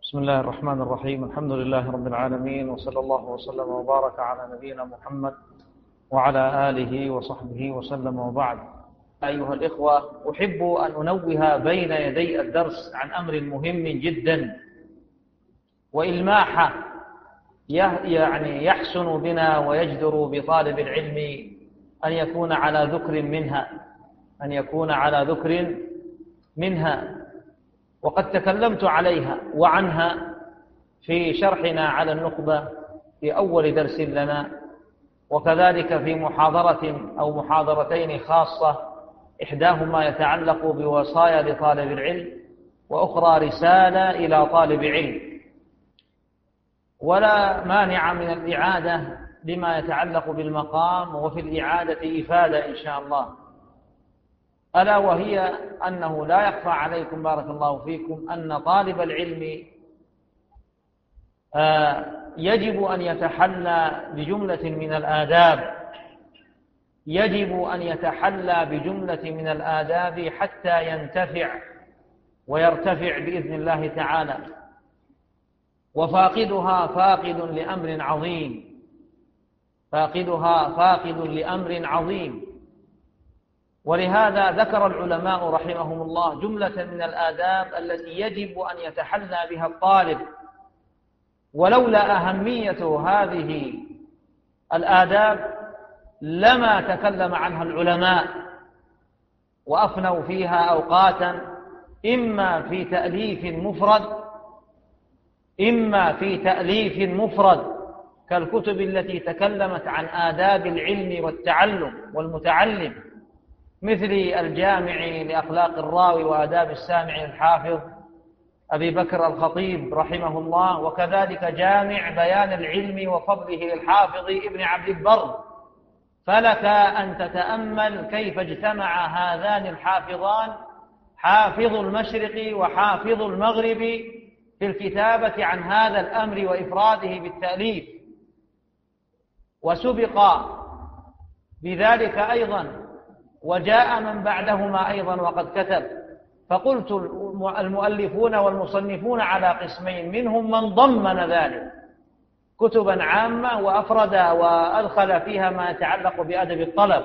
بسم الله الرحمن الرحيم. الحمد لله رب العالمين، وصلى الله وسلم وبارك على نبينا محمد وعلى آله وصحبه وسلم، وبعد. أيها الإخوة، أحب أن أنوه بين يدي الدرس عن أمر مهم جدا وإلماحة يحسن بنا ويجدر بطالب العلم أن يكون على ذكر منها، وقد تكلمت عليها وعنها في شرحنا على النخبة في أول درس لنا، وكذلك في محاضرة أو محاضرتين خاصة، إحداهما يتعلق بوصايا لطالب العلم، وأخرى رسالة إلى طالب علم. ولا مانع من الإعادة لما يتعلق بالمقام، وفي الإعادة إفادة إن شاء الله، ألا وهي أنه لا يخفى عليكم بارك الله فيكم أن طالب العلم يجب أن يتحلى بجملة من الآداب حتى ينتفع ويرتفع بإذن الله تعالى، وفاقدها فاقد لأمر عظيم. ولهذا ذكر العلماء رحمهم الله جملة من الآداب التي يجب أن يتحلى بها الطالب، ولولا أهمية هذه الآداب لما تكلم عنها العلماء وأفنوا فيها أوقاتا، إما في تأليف مفرد كالكتب التي تكلمت عن آداب العلم والتعلم والمتعلم، مثل الجامع لأخلاق الراوي وآداب السامع الحافظ أبي بكر الخطيب رحمه الله، وكذلك جامع بيان العلم وفضله للحافظ ابن عبد البر. فلك أن تتأمل كيف اجتمع هذان الحافظان، حافظ المشرق وحافظ المغرب، في الكتابة عن هذا الأمر وإفراده بالتأليف، وسبق بذلك أيضا وجاء من بعدهما أيضا وقد كتب. فقلت المؤلفون والمصنفون على قسمين، منهم من ضمن ذلك كتبا عامة وأفرد وأدخل فيها ما يتعلق بأدب الطلب،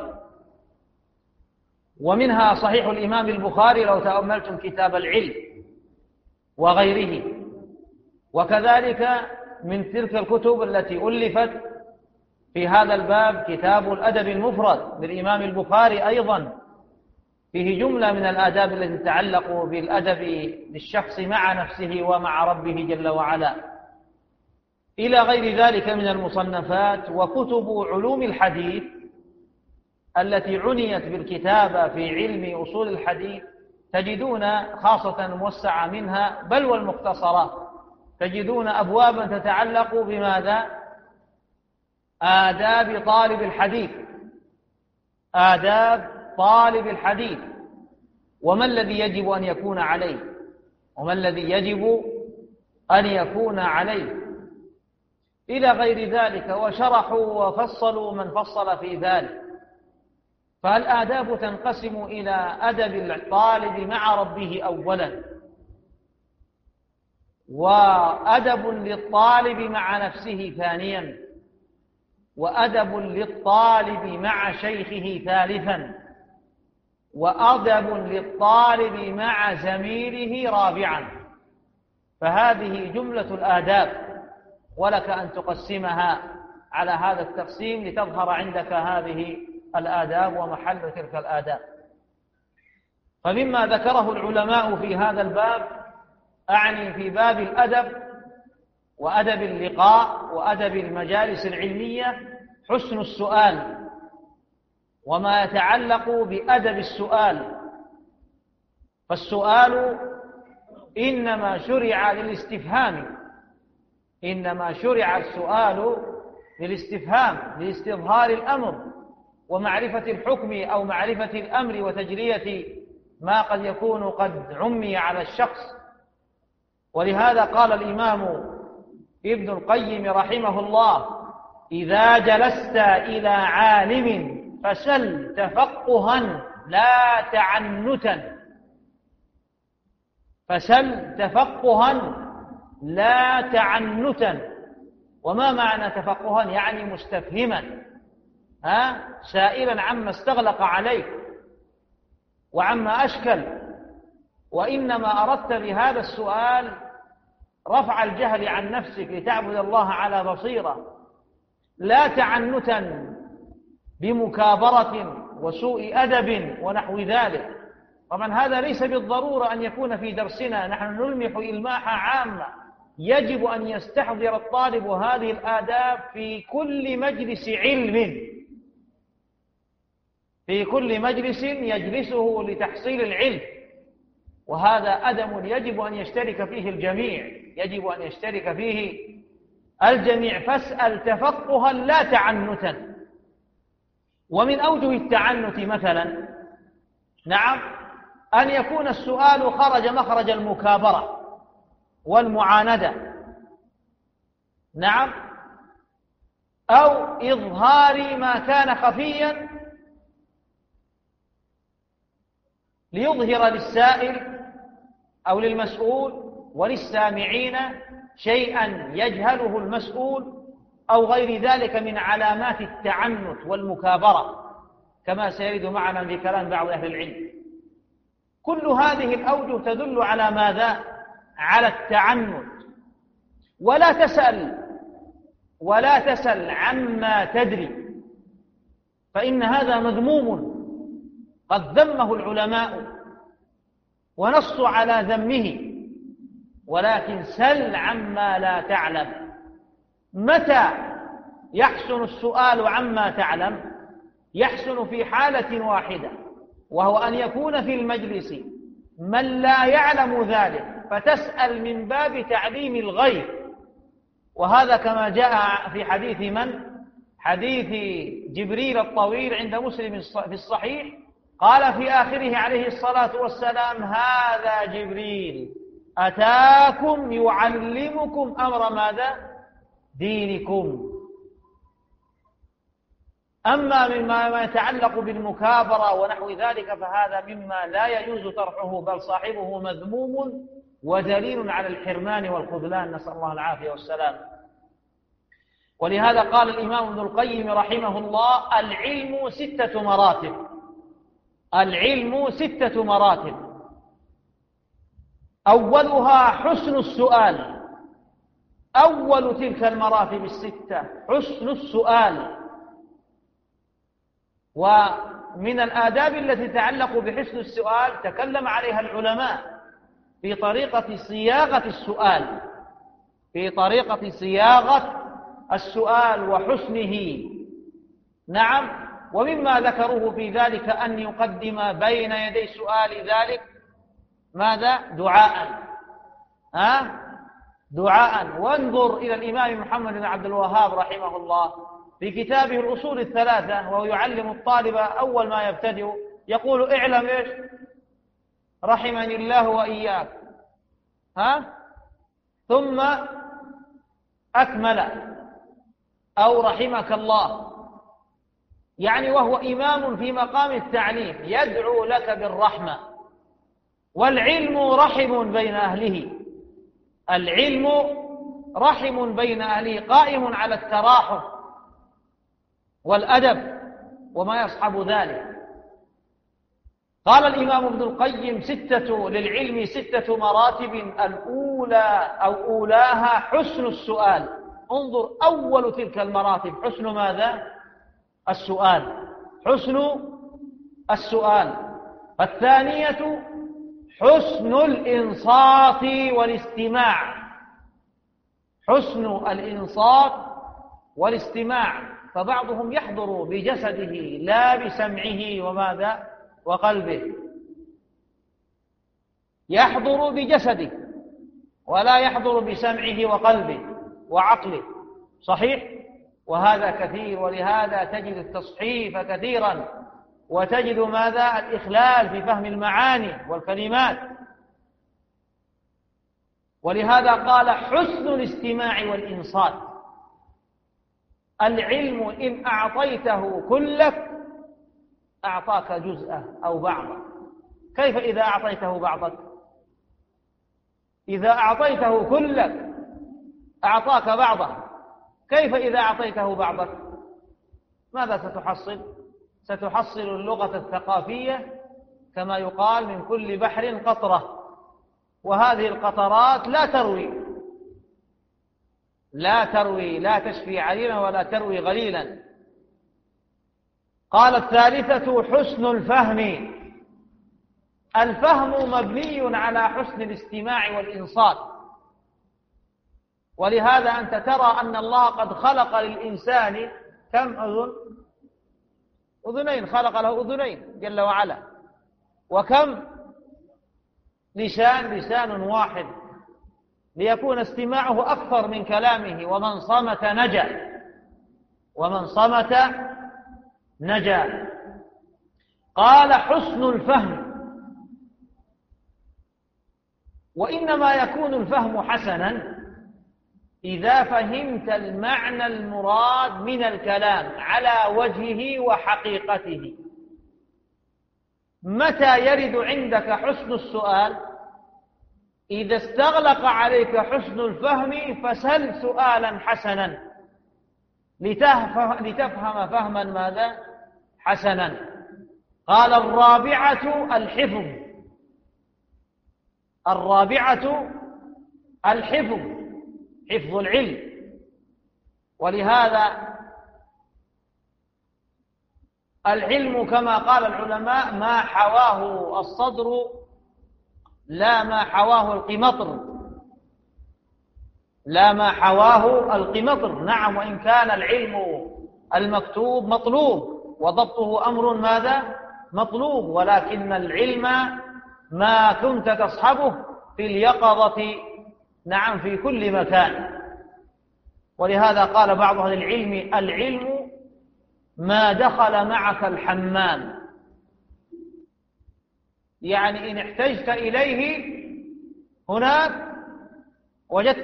ومنها صحيح الإمام البخاري لو تأملتم كتاب العلم وغيره، وكذلك من تلك الكتب التي ألفت في هذا الباب كتاب الأدب المفرد للإمام البخاري، أيضا فيه جملة من الآداب التي تتعلق بالأدب للشخص مع نفسه ومع ربه جل وعلا، إلى غير ذلك من المصنفات. وكتب علوم الحديث التي عنيت بالكتابة في علم أصول الحديث تجدون خاصة موسعة منها، بل والمختصرات تجدون أبوابا تتعلق بماذا؟ آداب طالب الحديث، وما الذي يجب أن يكون عليه إلى غير ذلك، وشرحوا وفصلوا من فصل في ذلك. فالآداب تنقسم إلى أدب الطالب مع ربه أولا، وأدب للطالب مع نفسه ثانيا، وأدب للطالب مع شيخه ثالثا، وأدب للطالب مع زميله رابعا. فهذه جملة الآداب، ولك أن تقسمها على هذا التقسيم لتظهر عندك هذه الآداب ومحل تلك الآداب. فمما ذكره العلماء في هذا الباب، أعني في باب الأدب وأدب اللقاء وأدب المجالس العلمية، حسن السؤال وما يتعلق بأدب السؤال. فالسؤال إنما شرع السؤال للاستفهام، لاستظهار الأمر ومعرفة الحكم أو معرفة الأمر وتجرية ما قد يكون قد عمي على الشخص. ولهذا قال الإمام ابن القيم رحمه الله: إذا جلست إلى عالم فسل تفقها لا تعنتا، لا تعنتا. وما معنى تفقها؟ يعني مستفهما، سائلا عما استغلق عليك وعما أشكل، وإنما أردت بهذا السؤال رفع الجهل عن نفسك لتعبد الله على بصيرة، لا تعنتا بمكابرة وسوء أدب ونحو ذلك. طبعا هذا ليس بالضرورة أن يكون في درسنا، نحن نلمح إلماحا عامة، يجب أن يستحضر الطالب هذه الآداب في كل مجلس علم، في كل مجلس يجلسه لتحصيل العلم، وهذا أدب يجب أن يشترك فيه الجميع، يجب أن يشترك فيه الجميع. فاسأل تفقها لا تعنتا. ومن أوجه التعنت مثلا، نعم، أن يكون السؤال خرج مخرج المكابرة والمعاندة، نعم، أو إظهار ما كان خفيا ليظهر للسائل أو للمسؤول وللسامعين شيئا يجهله المسؤول أو غير ذلك من علامات التعنت والمكابرة، كما سيرد معنا في كلام بعض أهل العلم. كل هذه الأوجه تدل على ماذا؟ على التعنت. ولا تسأل عما تدري، فإن هذا مذموم قد ذمه العلماء ونصوا على ذمه، ولكن سل عما لا تعلم. متى يحسن السؤال عما تعلم؟ يحسن في حالة واحدة، وهو أن يكون في المجلس من لا يعلم ذلك فتسأل من باب تعليم الغير. وهذا كما جاء في حديث حديث جبريل الطويل عند مسلم في الصحيح، قال في آخره عليه الصلاة والسلام: هذا جبريل أتاكم يعلمكم أمر ماذا؟ دينكم. أما مما يتعلق بالمكابرة ونحو ذلك فهذا مما لا يجوز طرحه، بل صاحبه مذموم ودليل على الحرمان والخذلان، نسأل الله العافية والسلام. ولهذا قال الإمام ابن القيم رحمه الله: العلم 6 مراتب. العلم 6 مراتب. أولها حسن السؤال. أول تلك المراتب 6 حسن السؤال. ومن الآداب التي تتعلق بحسن السؤال تكلم عليها العلماء في طريقة صياغة السؤال، في طريقة صياغة السؤال وحسنه. نعم، ومما ذكروه في ذلك أن يقدم بين يدي سؤال ذلك ماذا؟ دعاء. دعاء. وانظر إلى الإمام محمد بن عبد الوهاب رحمه الله في كتابه الأصول الثلاثة، وهو يعلم الطالب أول ما يبتدئ يقول: اعلم إيش؟ رحمني الله وإياك. ثم أكمل: أو رحمك الله. يعني وهو إمام في مقام التعليم يدعو لك بالرحمة. والعلم رحم بين أهله. العلم رحم بين أهله، قائم على التراحم والأدب وما يصحب ذلك. قال الإمام ابن القيم: للعلم 6 مراتب. الأولى أو أولاها حسن السؤال. انظر، أول تلك المراتب حسن ماذا؟ السؤال. حسن السؤال. الثانية حسن الإنصات والاستماع. حسن الإنصات والاستماع. فبعضهم يحضر بجسده لا بسمعه وماذا؟ وقلبه. يحضر بجسده ولا يحضر بسمعه وقلبه وعقله. صحيح؟ وهذا كثير، ولهذا تجد التصحيف كثيرا، وتجد ماذا؟ الإخلال في فهم المعاني والكلمات. ولهذا قال: حسن الاستماع والإنصات. العلم إن أعطيته كلك أعطاك جزءه أو بعضه. كيف إذا أعطيته بعضك؟ إذا أعطيته كلك أعطاك بعضه، كيف إذا أعطيته بعضك؟ ماذا ستحصل؟ ستحصل اللغة الثقافية كما يقال من كل بحر قطرة، وهذه القطرات لا تشفي عليلا ولا تروي غليلا. قال الثالثة حسن الفهم. الفهم مبني على حسن الاستماع والإنصات، ولهذا أنت ترى أن الله قد خلق للإنسان كم أذنين، خلق له أذنين جل وعلا، وكم لسان واحد، ليكون استماعه أكثر من كلامه. ومن صمت نجا. قال حسن الفهم. وإنما يكون الفهم حسنا إذا فهمت المعنى المراد من الكلام على وجهه وحقيقته. متى يرد عندك حسن السؤال؟ إذا استغلق عليك حسن الفهم فسل سؤالا حسنا لتفهم فهما ماذا؟ حسنا. قال الرابعة الحفظ، حفظ العلم. ولهذا العلم كما قال العلماء ما حواه الصدر لا ما حواه القمطر. نعم، وإن كان العلم المكتوب مطلوب وضبطه أمر ماذا؟ مطلوب، ولكن العلم ما كنت تصحبه في اليقظة، نعم، في كل مكان. ولهذا قال بعض أهل العلم العلم ما دخل معك الحمام، يعني إن احتجت إليه هناك وجدت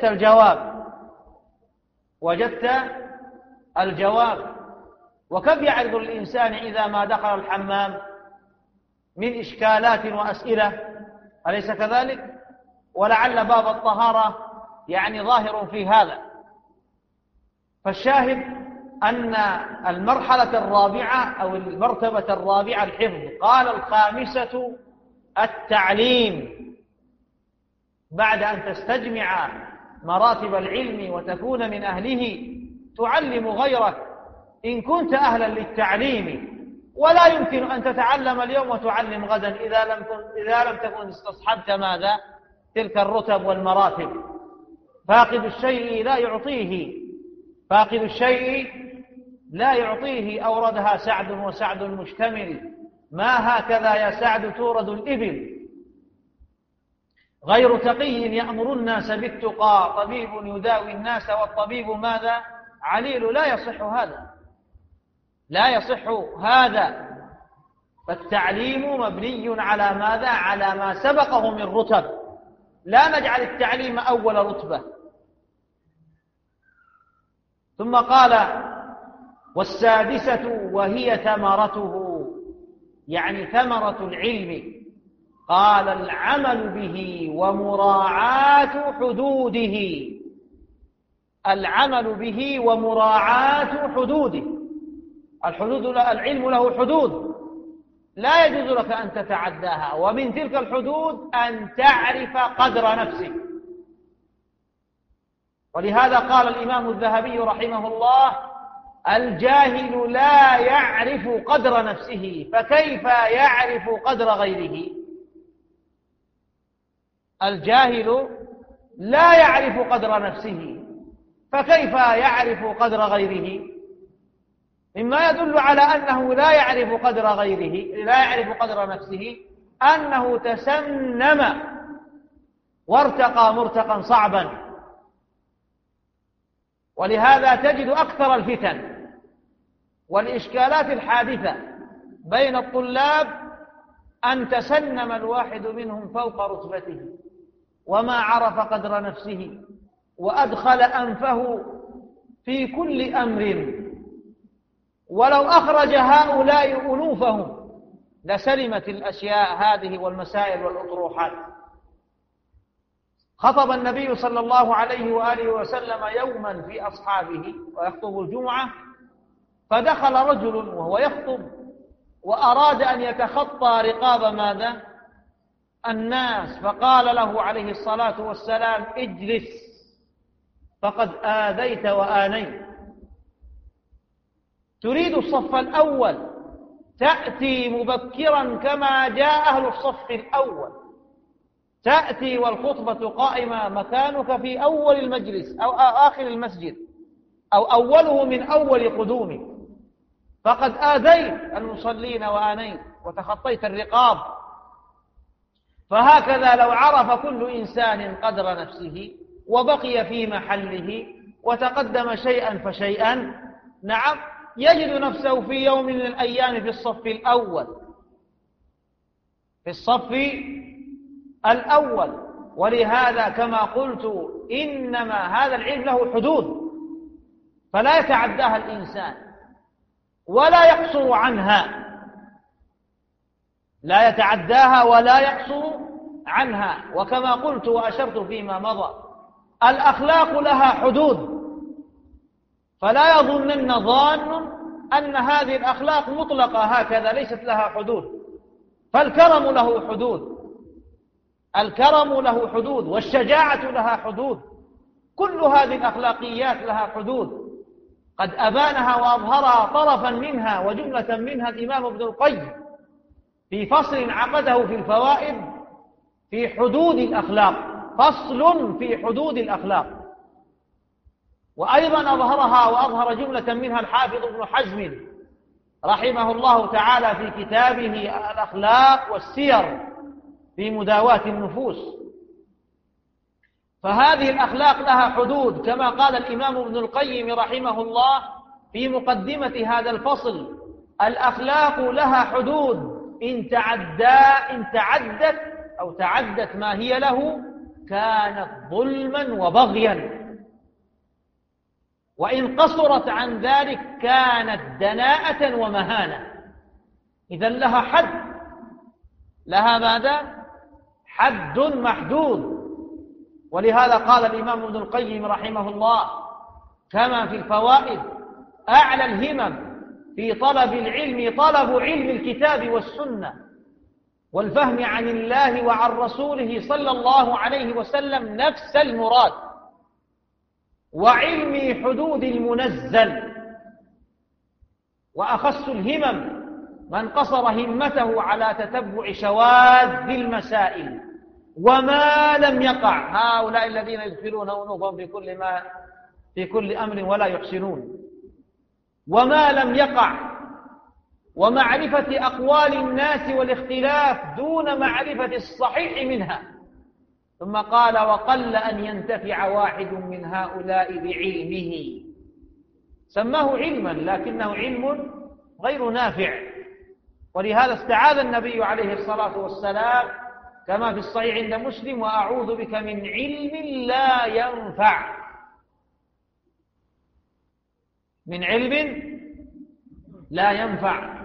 الجواب. وكم يعرض الإنسان إذا ما دخل الحمام من إشكالات وأسئلة، أليس كذلك؟ ولعل باب الطهارة يعني ظاهر في هذا. فالشاهد أن المرحلة الرابعة أو المرتبة الرابعة الحفظ. قال الخامسة التعليم. بعد أن تستجمع مراتب العلم وتكون من أهله تعلم غيرك إن كنت أهلا للتعليم. ولا يمكن أن تتعلم اليوم وتعلم غدا إذا لم تكن استصحبت ماذا؟ تلك الرتب والمراتب. فاقد الشيء لا يعطيه أوردها سعد، وسعد مشتمل. ما هكذا يا سعد تورد الإبل. غير تقي يأمر الناس بالتقى، طبيب يداوي الناس والطبيب ماذا؟ عليل. لا يصح هذا. فالتعليم مبني على ماذا؟ على ما سبقه من رتب. لا نجعل التعليم أول رتبة. ثم قال والسادسة وهي ثمرته، يعني ثمرة العلم. قال العمل به ومراعاة حدوده. العلم له حدود لا يجوز لك أن تتعداها، ومن تلك الحدود أن تعرف قدر نفسك. ولهذا قال الإمام الذهبي رحمه الله الجاهل لا يعرف قدر نفسه فكيف يعرف قدر غيره. الجاهل لا يعرف قدر نفسه فكيف يعرف قدر غيره. مما يدل على أنه لا يعرف قدر نفسه أنه تسنم وارتقى مرتقا صعبا. ولهذا تجد أكثر الفتن والإشكالات الحادثة بين الطلاب أن تسنم الواحد منهم فوق رتبته وما عرف قدر نفسه، وأدخل أنفه في كل أمر. ولو أخرج هؤلاء أنوفهم لسلمت الأشياء هذه والمسائل والأطروحات. خطب النبي صلى الله عليه وآله وسلم يوما في أصحابه ويخطب الجمعة، فدخل رجل وهو يخطب وأراد أن يتخطى رقاب ماذا؟ الناس، فقال له عليه الصلاة والسلام: اجلس فقد آذيت وآنيت. تريد الصف الأول، تأتي مبكرا كما جاء أهل الصف الأول، تأتي والخطبة قائمة، مكانك في أول المجلس أو آخر المسجد أو أوله من أول قدومك، فقد آذيت المصلين وآنيت وتخطيت الرقاب. فهكذا لو عرف كل إنسان قدر نفسه وبقي في محله وتقدم شيئا فشيئا، نعم، يجد نفسه في يوم من الأيام في الصف الأول، في الصف الأول. ولهذا كما قلت إنما هذا العلم له حدود، فلا يتعداها الإنسان ولا يقصر عنها، لا يتعداها ولا يقصر عنها. وكما قلت وأشرت فيما مضى، الأخلاق لها حدود، فلا يظنن ظان أن هذه الأخلاق مطلقة هكذا ليست لها حدود، فالكرم له حدود، الكرم له حدود، والشجاعة لها حدود، كل هذه الأخلاقيات لها حدود، قد أبانها وأظهرها طرفا منها وجملة منها الإمام ابن القيم في فصل عقده في الفوائد في حدود الأخلاق، فصل في حدود الأخلاق. وأيضا أظهرها وأظهر جملة منها الحافظ ابن حزم رحمه الله تعالى في كتابه الأخلاق والسير في مداواة النفوس. فهذه الأخلاق لها حدود، كما قال الإمام ابن القيم رحمه الله في مقدمة هذا الفصل: الأخلاق لها حدود، إن تعدت أو تعدت ما هي له كانت ظلما وبغيا، وإن قصرت عن ذلك كانت دناءة ومهانة. إذن لها حد، لها ماذا؟ حد محدود. ولهذا قال الإمام ابن القيم رحمه الله كما في الفوائد: أعلى الهمم في طلب العلم طلب علم الكتاب والسنة والفهم عن الله وعن رسوله صلى الله عليه وسلم نفس المراد، وعلم حدود المنزل. وأخص الهمم من قصر همته على تتبع شواذ المسائل وما لم يقع، هؤلاء الذين يدخلون أنوفهم في كل أمر ولا يحسنون، وما لم يقع، ومعرفة أقوال الناس والاختلاف دون معرفة الصحيح منها. ثم قال: وقل أن ينتفع واحد من هؤلاء بعلمه. سماه علما لكنه علم غير نافع. ولهذا استعاذ النبي عليه الصلاة والسلام كما في الصحيح عند مسلم: وأعوذ بك من علم لا ينفع، من علم لا ينفع.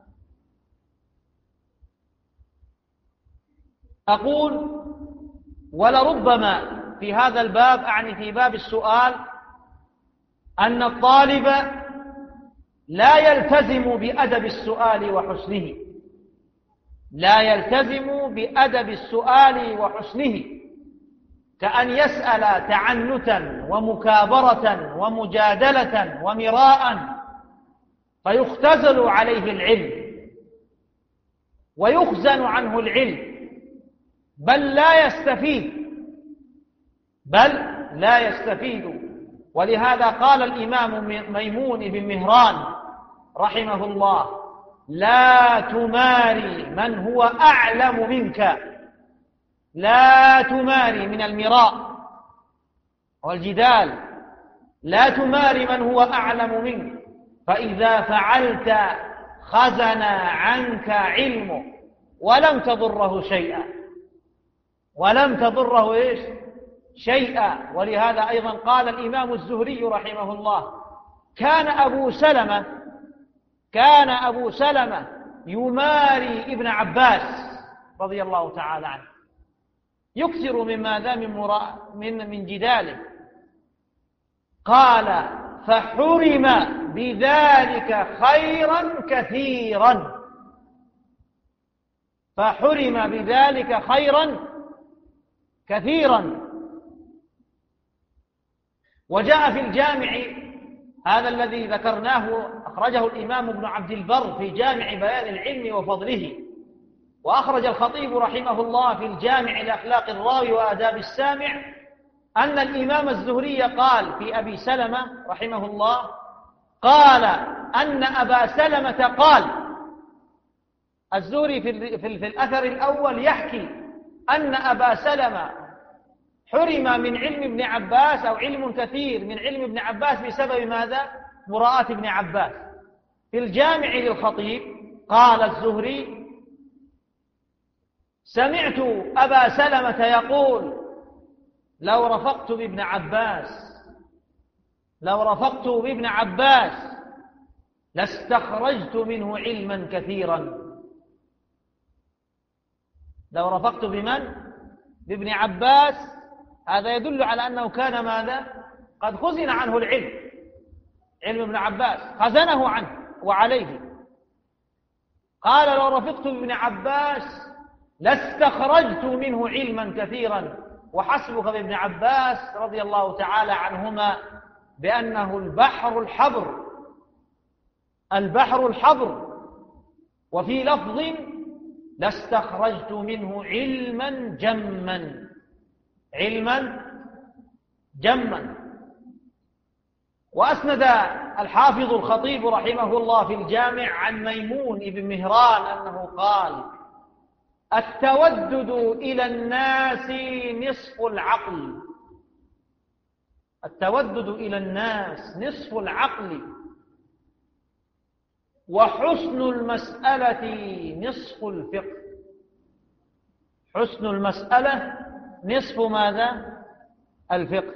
أقول: ولربما في هذا الباب، أعني في باب السؤال، أن الطالب لا يلتزم بأدب السؤال وحسنه، لا يلتزم بأدب السؤال وحسنه، كأن يسأل تعنتا ومكابرة ومجادلة ومراء فيختزل عليه العلم ويخزن عنه العلم، بل لا يستفيد. ولهذا قال الإمام ميمون بن مهران رحمه الله: لا تماري من هو أعلم منك، لا تماري من المراء والجدال، لا تماري من هو أعلم منك، فإذا فعلت خزن عنك علمه ولم تضره شيئا، ولم تضره شيئا. ولهذا أيضا قال الإمام الزهري رحمه الله: كان أبو سلمة يماري ابن عباس رضي الله تعالى عنه، يكثر من ماذا من جداله. قال فحرم بذلك خيرا كثيرا، فحرم بذلك خيرا كثيرا. وجاء في الجامع هذا الذي ذكرناه، أخرجه الإمام ابن عبد البر في جامع بيان العلم وفضله، وأخرج الخطيب رحمه الله في الجامع لأخلاق الراوي وآداب السامع، أن الإمام الزهري قال في أبي سلمة رحمه الله، قال أن أبا سلمة قال. الزهري في الأثر الأول يحكي أن أبا سلمة حرم من علم ابن عباس، أو علم كثير من علم ابن عباس بسبب ماذا؟ مراءة ابن عباس. في الجامع للخطيب قال الزهري: سمعت أبا سلمة يقول: لو رفقت بابن عباس لاستخرجت منه علما كثيرا. لو رفقت بابن عباس، هذا يدل على أنه كان ماذا؟ قد خزن عنه العلم، علم ابن عباس خزنه عنه وعليه. قال: لو رفقت بابن عباس لاستخرجت منه علما كثيرا. وحسبك بابن عباس رضي الله تعالى عنهما بأنه البحر الحبر. وفي لفظ: لاستخرجت منه علما جما. وأسند الحافظ الخطيب رحمه الله في الجامع عن ميمون بن مهران أنه قال: التودد إلى الناس نصف العقل. التودد إلى الناس نصف العقل، وحسن المسألة نصف الفقه. حسن المسألة نصف ماذا؟ الفقه.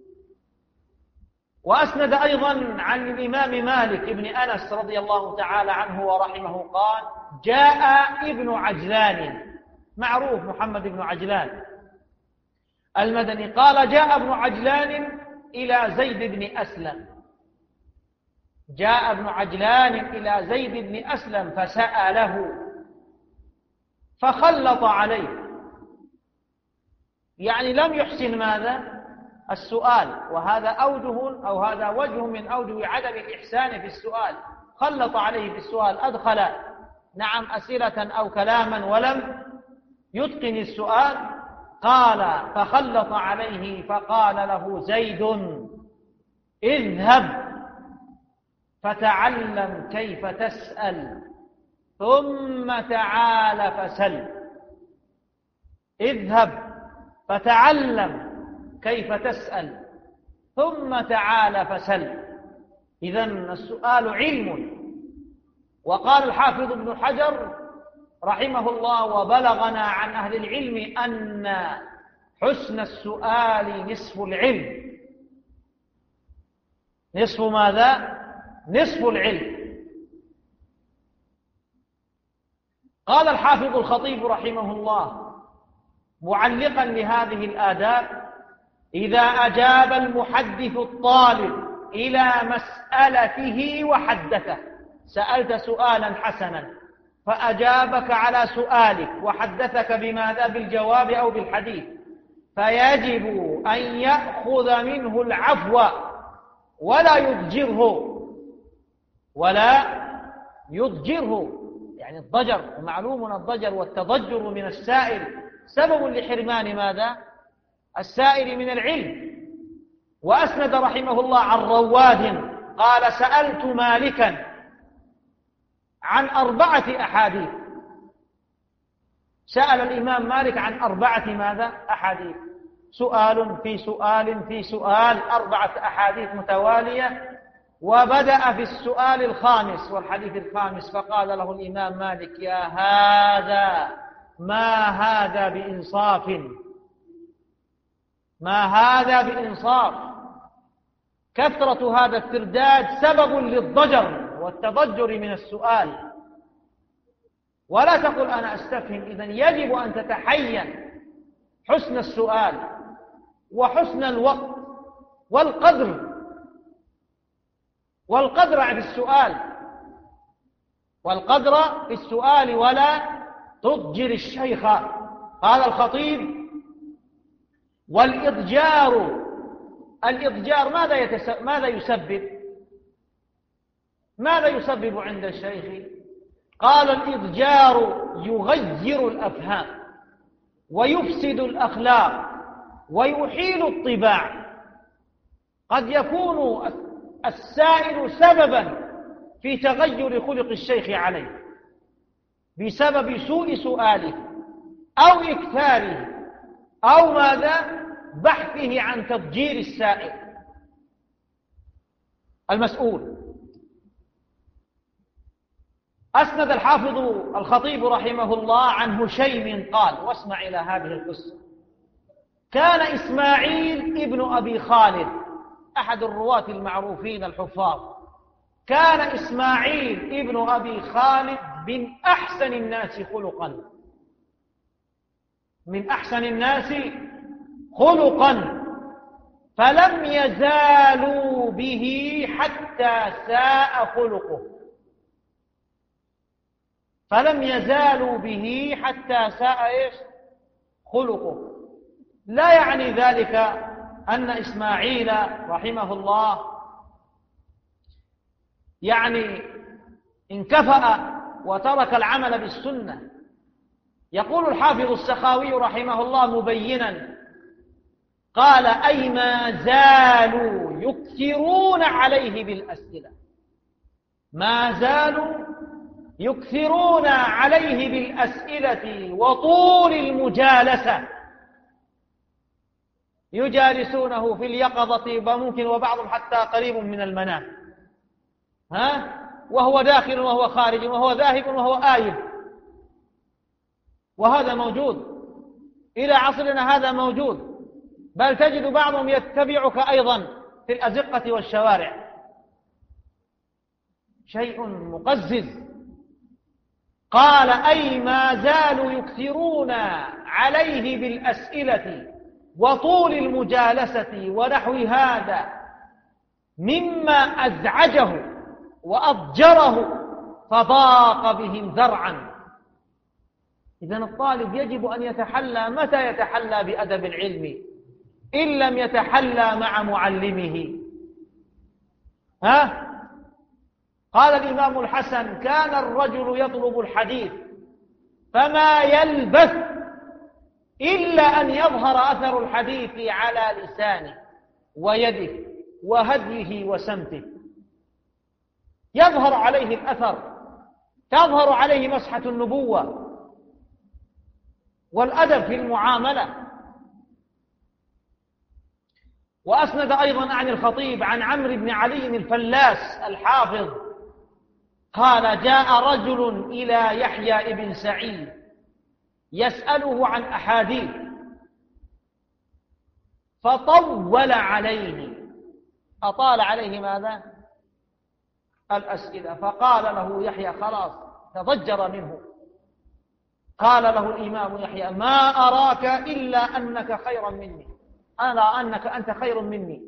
وأسند أيضا عن الإمام مالك بن أنس رضي الله تعالى عنه ورحمه قال: جاء ابن عجلان، معروف محمد بن عجلان المدني، قال: جاء ابن عجلان إلى زيد بن أسلم. جاء ابن عجلان إلى زيد بن أسلم فسأله فخلط عليه، يعني لم يحسن ماذا؟ السؤال. وهذا أوجه، أو هذا وجه من أوجه عدم الإحسان في السؤال. خلط عليه في السؤال، أدخل أسئلة أو كلاما ولم يتقن السؤال. قال: فخلط عليه فقال له زيد: اذهب فتعلم كيف تسأل ثم تعال فسل. اذهب فتعلم كيف تسأل ثم تعال فسل. إذن السؤال علم. وقال الحافظ ابن حجر رحمه الله: وبلغنا عن أهل العلم أن حسن السؤال نصف العلم. نصف ماذا؟ نصف العلم. قال الحافظ الخطيب رحمه الله معلقا لهذه الآداب: إذا أجاب المحدث الطالب إلى مسألته وحدثه، سألت سؤالا حسنا فأجابك على سؤالك وحدثك بماذا؟ بالجواب أو بالحديث، فيجب أن يأخذ منه العفو ولا يضجره، يعني الضجر. ومعلوم الضجر والتضجر من السائل سبب لحرمان ماذا؟ السائل من العلم. وأسند رحمه الله عن رواد قال: سألت مالكا عن 4 أحاديث. سأل الإمام مالك عن 4 ماذا؟ أحاديث. سؤال في سؤال في سؤال، 4 أحاديث متوالية. وبدأ في السؤال الخامس والحديث الخامس، فقال له الإمام مالك: يا هذا ما هذا بإنصاف، ما هذا بإنصاف. كثرة هذا الترداد سبب للضجر والتضجر من السؤال. ولا تقل أنا أستفهم، إذن يجب أن تتحين حسن السؤال وحسن الوقت والقدر في السؤال، والقدر في السؤال ولا تضجر الشيخ. قال الخطيب: والإضجار، الإضجار ماذا يسبب عند الشيخ؟ قال: الإضجار يغير الأفهام ويفسد الأخلاق ويحيل الطباع. قد يكون السائل سببا في تغير خلق الشيخ عليه بسبب سوء سؤاله أو إكثاره أو ماذا؟ بحثه عن تضجير السائل المسؤول. أسند الحافظ الخطيب رحمه الله عن هشيم قال، واسمع إلى هذه القصة: كان إسماعيل ابن أبي خالد أحد الرواة المعروفين الحفاظ، كان إسماعيل ابن أبي خالد من أحسن الناس خلقا، من أحسن الناس خلقا، فلم يزالوا به حتى ساء خلقه، فلم يزالوا به حتى ساء إيش؟ خلقه. لا يعني ذلك أن إسماعيل رحمه الله يعني انكفأ وترك العمل بالسنة. يقول الحافظ السخاوي رحمه الله مبينا، قال: أي ما زالوا يكثرون عليه بالأسئلة، ما زالوا يكثرون عليه بالأسئلة وطول المجالسة، يجالسونه في اليقظة وممكن وبعضهم حتى قريب من المنام، وهو داخل وهو خارج وهو ذاهب وهو آيب، وهذا موجود إلى عصرنا، هذا موجود، بل تجد بعضهم يتبعك أيضا في الأزقة والشوارع، شيء مقزز. قال: أي ما زالوا يكثرون عليه بالأسئلة وطول المجالسة ونحو هذا مما أزعجه وأضجره فضاق بهم ذرعا. إذن الطالب يجب أن يتحلى، متى يتحلى بأدب العلم إن لم يتحلى مع معلمه؟ قال الإمام الحسن: كان الرجل يطلب الحديث فما يلبث إلا أن يظهر أثر الحديث على لسانه ويده وهديه وسمته، يظهر عليه الأثر، تظهر عليه مسحة النبوة والأدب في المعاملة. وأسند أيضا عن الخطيب عن عمرو بن علي الفلاس الحافظ قال: جاء رجل إلى يحيى بن سعيد يسأله عن أحاديث فطول عليه، أطال عليه ماذا؟ الأسئلة. فقال له يحيى: خلاص، تضجر منه. قال له الإمام يحيى: ما أراك إلا أنك خيرا مني، أرى أنك أنت خير مني،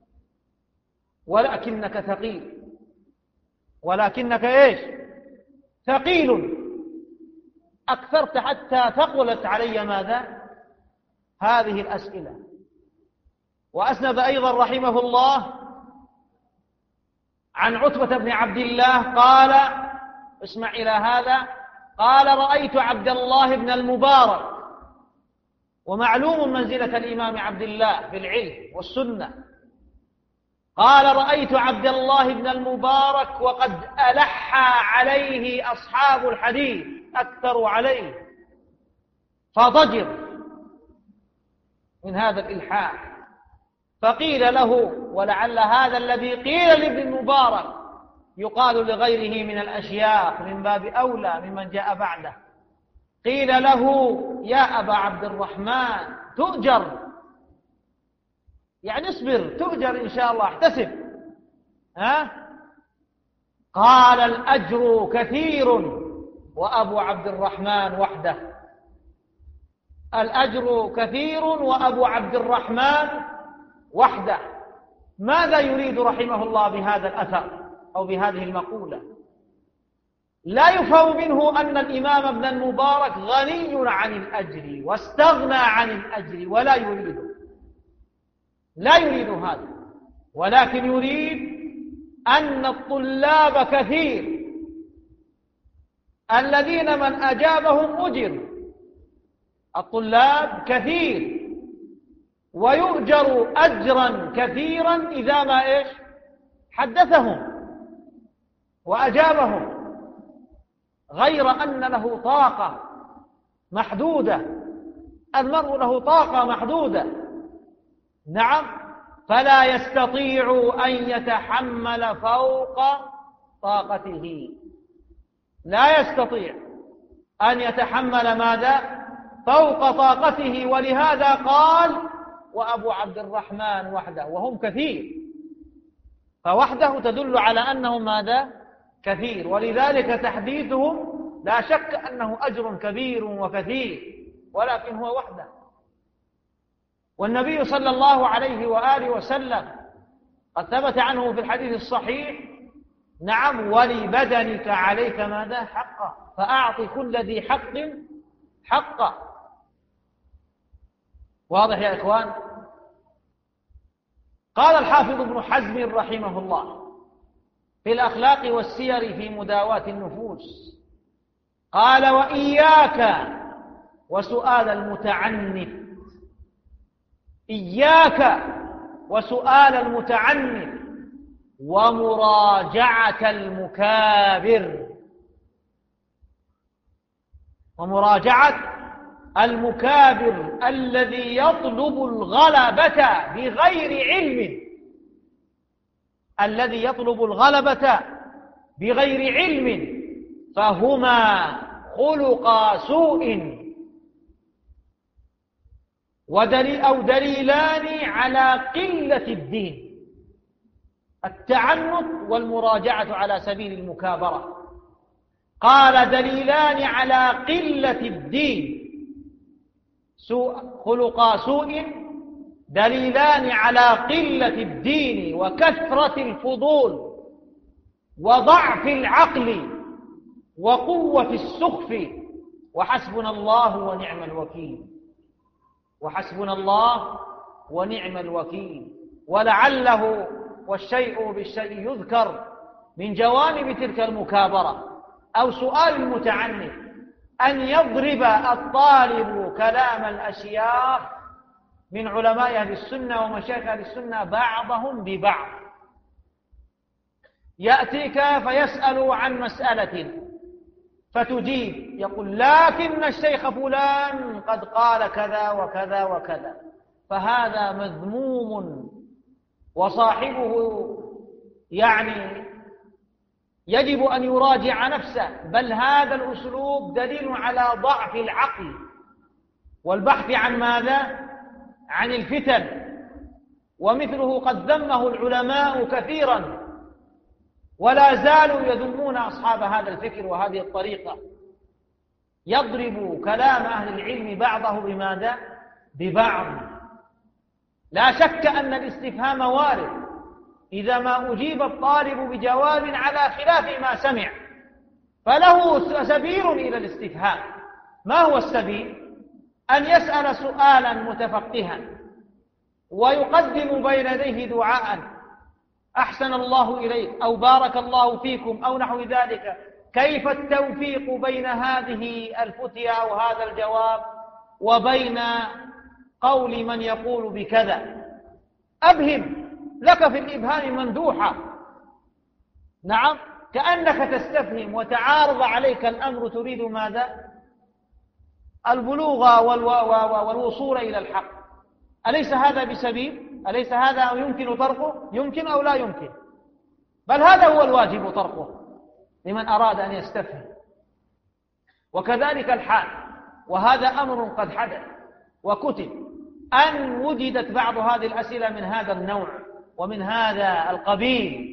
ولكنك ثقيل، ولكنك إيش؟ ثقيل، أكثرت حتى ثقلت علي ماذا؟ هذه الأسئلة. وأسند أيضا رحمه الله عن عتبة بن عبد الله قال: اسمع إلى هذا، قال: رأيت عبد الله بن المبارك، ومعلوم منزلة الإمام عبد الله في العلم والسنة، قال: رأيت عبد الله بن المبارك وقد ألح عليه أصحاب الحديث، أكثروا عليه، فضجر من هذا الإلحاح. فقيل له، ولعل هذا الذي قيل لابن المبارك يقال لغيره من الأشياخ من باب أولى ممن جاء بعده، قيل له: يا أبا عبد الرحمن، تؤجر، يعني اصبر، تؤجر إن شاء الله، احتسب. قال: الأجر كثير وأبو عبد الرحمن وحده. الأجر كثير وأبو عبد الرحمن وحده. ماذا يريد رحمه الله بهذا الأثر أو بهذه المقولة؟ لا يفهم منه أن الإمام ابن المبارك غني عن الأجر واستغنى عن الأجر، ولا يريده، لا يريد هذا، ولكن يريد أن الطلاب كثير الذين من أجابهم أجر. الطلاب كثير ويؤجر أجرا كثيرا إذا ما حدثهم وأجابهم، غير أن له طاقة محدودة، المرء له طاقة محدودة، نعم، فلا يستطيع أن يتحمل فوق طاقته، لا يستطيع أن يتحمل ماذا؟ فوق طاقته. ولهذا قال وأبو عبد الرحمن وحده، وهم كثير، فوحده تدل على أنهم ماذا؟ كثير، ولذلك تحديثهم لا شك أنه أجر كبير وكثير، ولكن هو وحده. والنبي صلى الله عليه وآله وسلم قد ثبت عنه في الحديث الصحيح: نعم، ولبدنك عليك ماذا؟ حقا، فأعط كل ذي حق حقا. واضح يا إخوان؟ قال الحافظ ابن حزم رحمه الله في الأخلاق والسير في مداواة النفوس، قال: وإياك وسؤال المتعنت، إياك وسؤال المتعنت ومراجعة المكابر، ومراجعة المكابر الذي يطلب الغلبة بغير علم، الذي يطلب الغلبة بغير علم، فهما خلقا سوء أو دليلان على قلة الدين: التعنت والمراجعة على سبيل المكابرة. قال: دليلان على قلة الدين، خلقا سوء، دليلان على قلة الدين وكثرة الفضول وضعف العقل وقوة السخف، وحسبنا الله ونعم الوكيل، وحسبنا الله ونعم الوكيل. ولعله والشيء بالشيء يذكر من جوانب تلك المكابرة أو سؤال المتعنت أن يضرب الطالب كلام الأشياخ من علماء أهل السنة ومشايخ أهل السنة بعضهم ببعض. يأتيك فيسأل عن مسألة فتجيب، يقول: لكن الشيخ فلان قد قال كذا وكذا وكذا، فهذا مذموم، وصاحبه يعني يجب أن يراجع نفسه، بل هذا الأسلوب دليل على ضعف العقل والبحث عن ماذا؟ عن الفتن. ومثله قد ذمه العلماء كثيرا، ولا زالوا يذمون أصحاب هذا الفكر وهذه الطريقة، يضرب كلام أهل العلم بعضه بماذا؟ ببعض. لا شك أن الاستفهام وارد إذا ما أجيب الطالب بجواب على خلاف ما سمع، فله سبيل إلى الاستفهام. ما هو السبيل؟ أن يسأل سؤالا متفقها ويقدم بين يديه دعاء: أحسن الله إليك، أو بارك الله فيكم، أو نحو ذلك. كيف التوفيق بين هذه الفتية أو هذا الجواب وبين قول من يقول بكذا؟ أبهم، لك في الإبهام مندوحة، نعم، كأنك تستفهم وتعارض عليك الأمر، تريد ماذا؟ البلوغ والوصول إلى الحق. أليس هذا بسبيل؟ أليس هذا يمكن تركه؟ يمكن أو لا يمكن؟ بل هذا هو الواجب تركه لمن أراد أن يستفهم. وكذلك الحال، وهذا أمر قد حدث وكتب، أن وجدت بعض هذه الأسئلة من هذا النوع ومن هذا القبيل،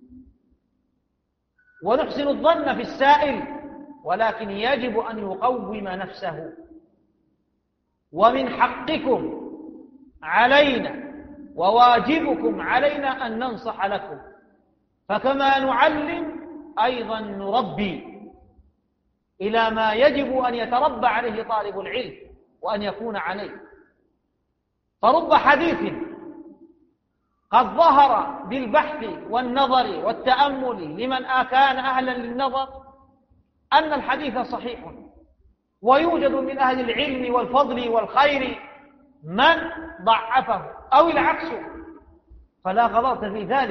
ونحسن الظن في السائل، ولكن يجب أن يقوم نفسه ومن حقكم علينا وواجبكم علينا أن ننصح لكم، فكما نعلم أيضا نربي إلى ما يجب أن يتربى عليه طالب العلم وأن يكون عليه. فرب حديث قد ظهر بالبحث والنظر والتأمل لمن كان أهلا للنظر أن الحديث صحيح، ويوجد من أهل العلم والفضل والخير من ضعفه أو العكس، فلا غضاضة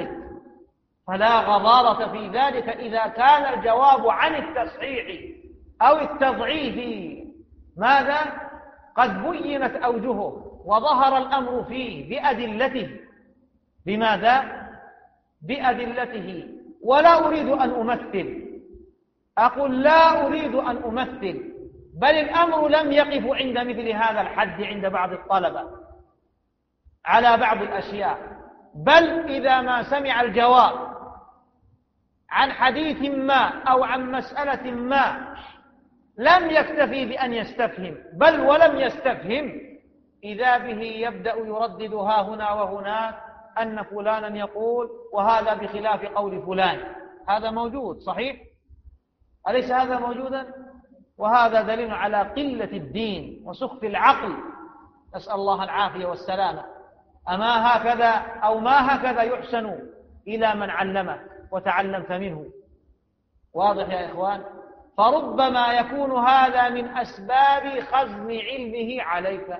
في ذلك إذا كان الجواب عن التصحيح أو التضعيف ماذا؟ قد بينت أوجهه وظهر الأمر فيه بأدلته. بماذا؟ بأدلته. ولا أريد أن أمثل، أقول لا أريد أن أمثل، بل الأمر لم يقف عند مثل هذا الحد عند بعض الطلبة على بعض الأشياء، بل إذا ما سمع الجواب عن حديث ما أو عن مسألة ما لم يكتفي بأن يستفهم، بل ولم يستفهم إذا به يبدأ يردد ها هنا وهناك أن فلانا يقول وهذا بخلاف قول فلان. هذا موجود صحيح؟ أليس هذا موجودا؟ وهذا دليل على قلة الدين وسخف العقل، نسأل الله العافية والسلامة. أما هكذا أو ما هكذا يحسن إلى من علمك وتعلمت منه. واضح يا إخوان؟ فربما يكون هذا من أسباب خزن علمه عليك.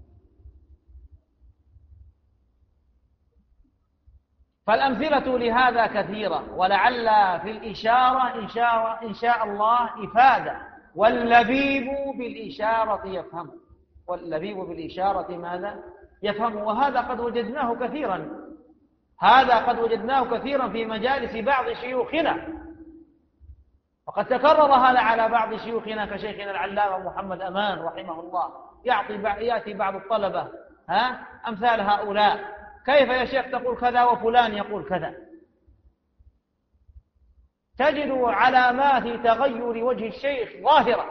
فالأمثلة لهذا كثيرة، ولعل في الإشارة إن شاء الله إفادة، واللبيب بالإشارة يفهم. واللبيب بالإشارة ماذا؟ يفهم. وهذا قد وجدناه كثيرا، هذا قد وجدناه كثيرا في مجالس بعض شيوخنا، وقد تكرر هذا على بعض شيوخنا كشيخنا العلامة محمد أمان رحمه الله. يأتي بعض الطلبة أمثال هؤلاء: كيف يا شيخ تقول كذا وفلان يقول كذا؟ تجد علامات تغير وجه الشيخ ظاهرة،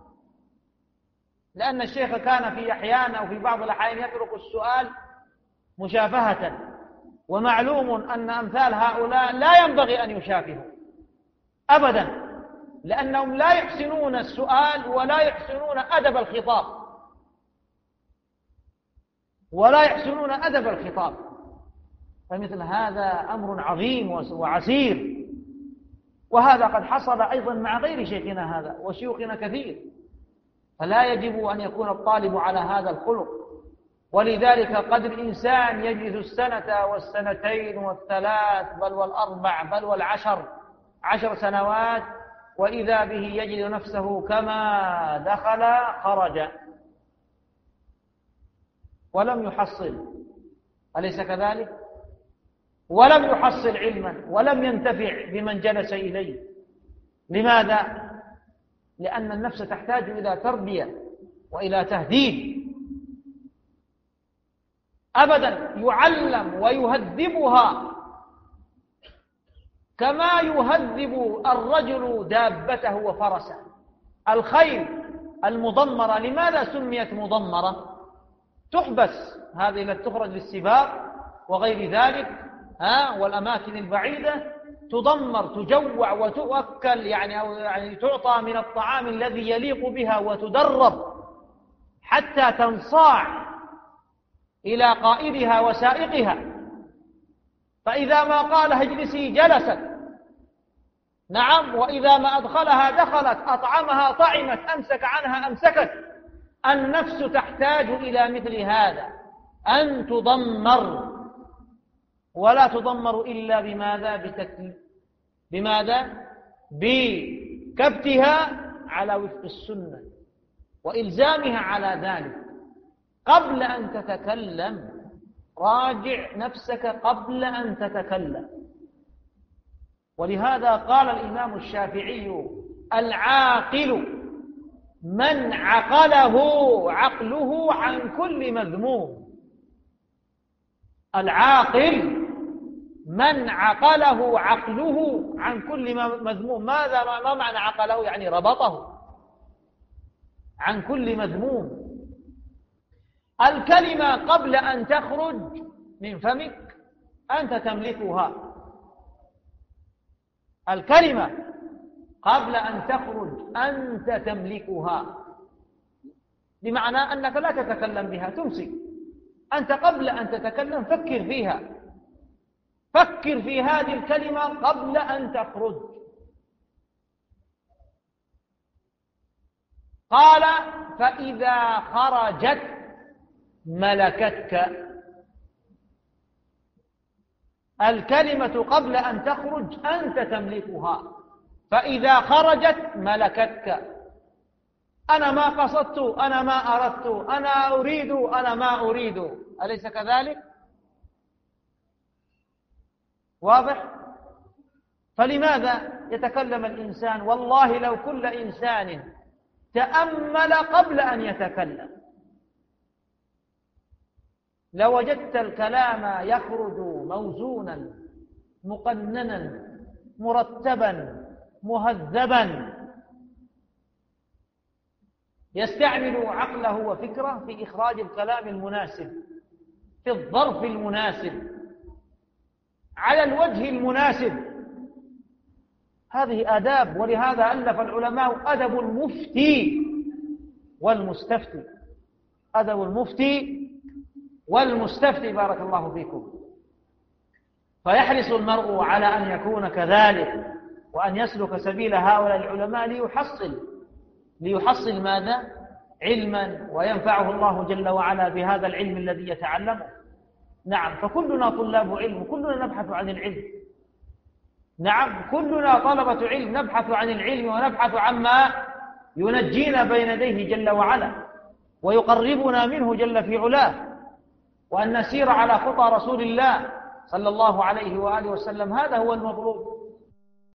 لأن الشيخ كان في أحيان أو في بعض الأحيان يترك السؤال مشافهة، ومعلوم أن أمثال هؤلاء لا ينبغي أن يشافهوا أبدا، لأنهم لا يحسنون السؤال ولا يحسنون أدب الخطاب، فمثل هذا أمر عظيم وعسير. وهذا قد حصل أيضا مع غير شيخنا هذا وشيوخنا كثير، فلا يجب أن يكون الطالب على هذا الخلق. ولذلك قد الإنسان يجلس السنة والسنتين والثلاث بل والأربع بل عشر سنوات، وإذا به يجد نفسه كما دخل خرج ولم يحصل، أليس كذلك؟ ولم يحصل علما ولم ينتفع بمن جلس إليه. لماذا؟ لأن النفس تحتاج إلى تربية وإلى تهذيب، أبدا يعلم ويهذبها كما يهذب الرجل دابته وفرسه. الخيل المضمرة لماذا سميت مضمرة؟ تحبس، هذه التي تخرج للسباق وغير ذلك، والأماكن البعيدة تضمر تجوع وتؤكل، يعني تعطى من الطعام الذي يليق بها وتدرب حتى تنصاع إلى قائدها وسائقها، فإذا ما قالها اجلسي جلست، نعم، وإذا ما أدخلها دخلت، أطعمها طعمت، أمسك عنها أمسكت. النفس تحتاج إلى مثل هذا، أن تضمر، ولا تضمر إلا بماذا؟ بكبتها على وفق السنة وإلزامها على ذلك. قبل أن تتكلم راجع نفسك قبل أن تتكلم. ولهذا قال الإمام الشافعي: العاقل من عقله عن كل مذموم. العاقل من عقله عن كل مذموم. ما معنى عقله؟ يعني ربطه عن كل مذموم. الكلمة قبل أن تخرج من فمك أنت تملكها. الكلمة قبل أن تخرج أنت تملكها، بمعنى أنك لا تتكلم بها، تمسك. أنت قبل أن تتكلم فكر فيها، فكر في هذه الكلمة قبل أن تخرج. قال فإذا خرجت ملكتك. الكلمة قبل أن تخرج أنت تملكها، فإذا خرجت ملكتك. أنا ما قصدت، أنا ما أردت، أنا أريد، أنا ما أريد، أليس كذلك؟ واضح؟ فلماذا يتكلم الإنسان؟ والله لو كل إنسان تأمل قبل أن يتكلم لوجدت الكلام يخرج موزونا مقننا مرتبا مهذبا، يستعمل عقله وفكره في إخراج الكلام المناسب في الظرف المناسب على الوجه المناسب. هذه آداب، ولهذا ألف العلماء أدب المفتي والمستفتي. أدب المفتي والمستفتي، بارك الله فيكم. فيحرص المرء على أن يكون كذلك، وأن يسلك سبيل هؤلاء العلماء ليحصل ماذا؟ علما، وينفعه الله جل وعلا بهذا العلم الذي يتعلمه. نعم، فكلنا طلاب علم، كلنا نبحث عن العلم. نعم، كلنا طلبة علم، نبحث عن العلم ونبحث عما ينجينا بين يديه جل وعلا ويقربنا منه جل في علاه، وأن نسير على خطى رسول الله صلى الله عليه وآله وسلم. هذا هو المطلوب.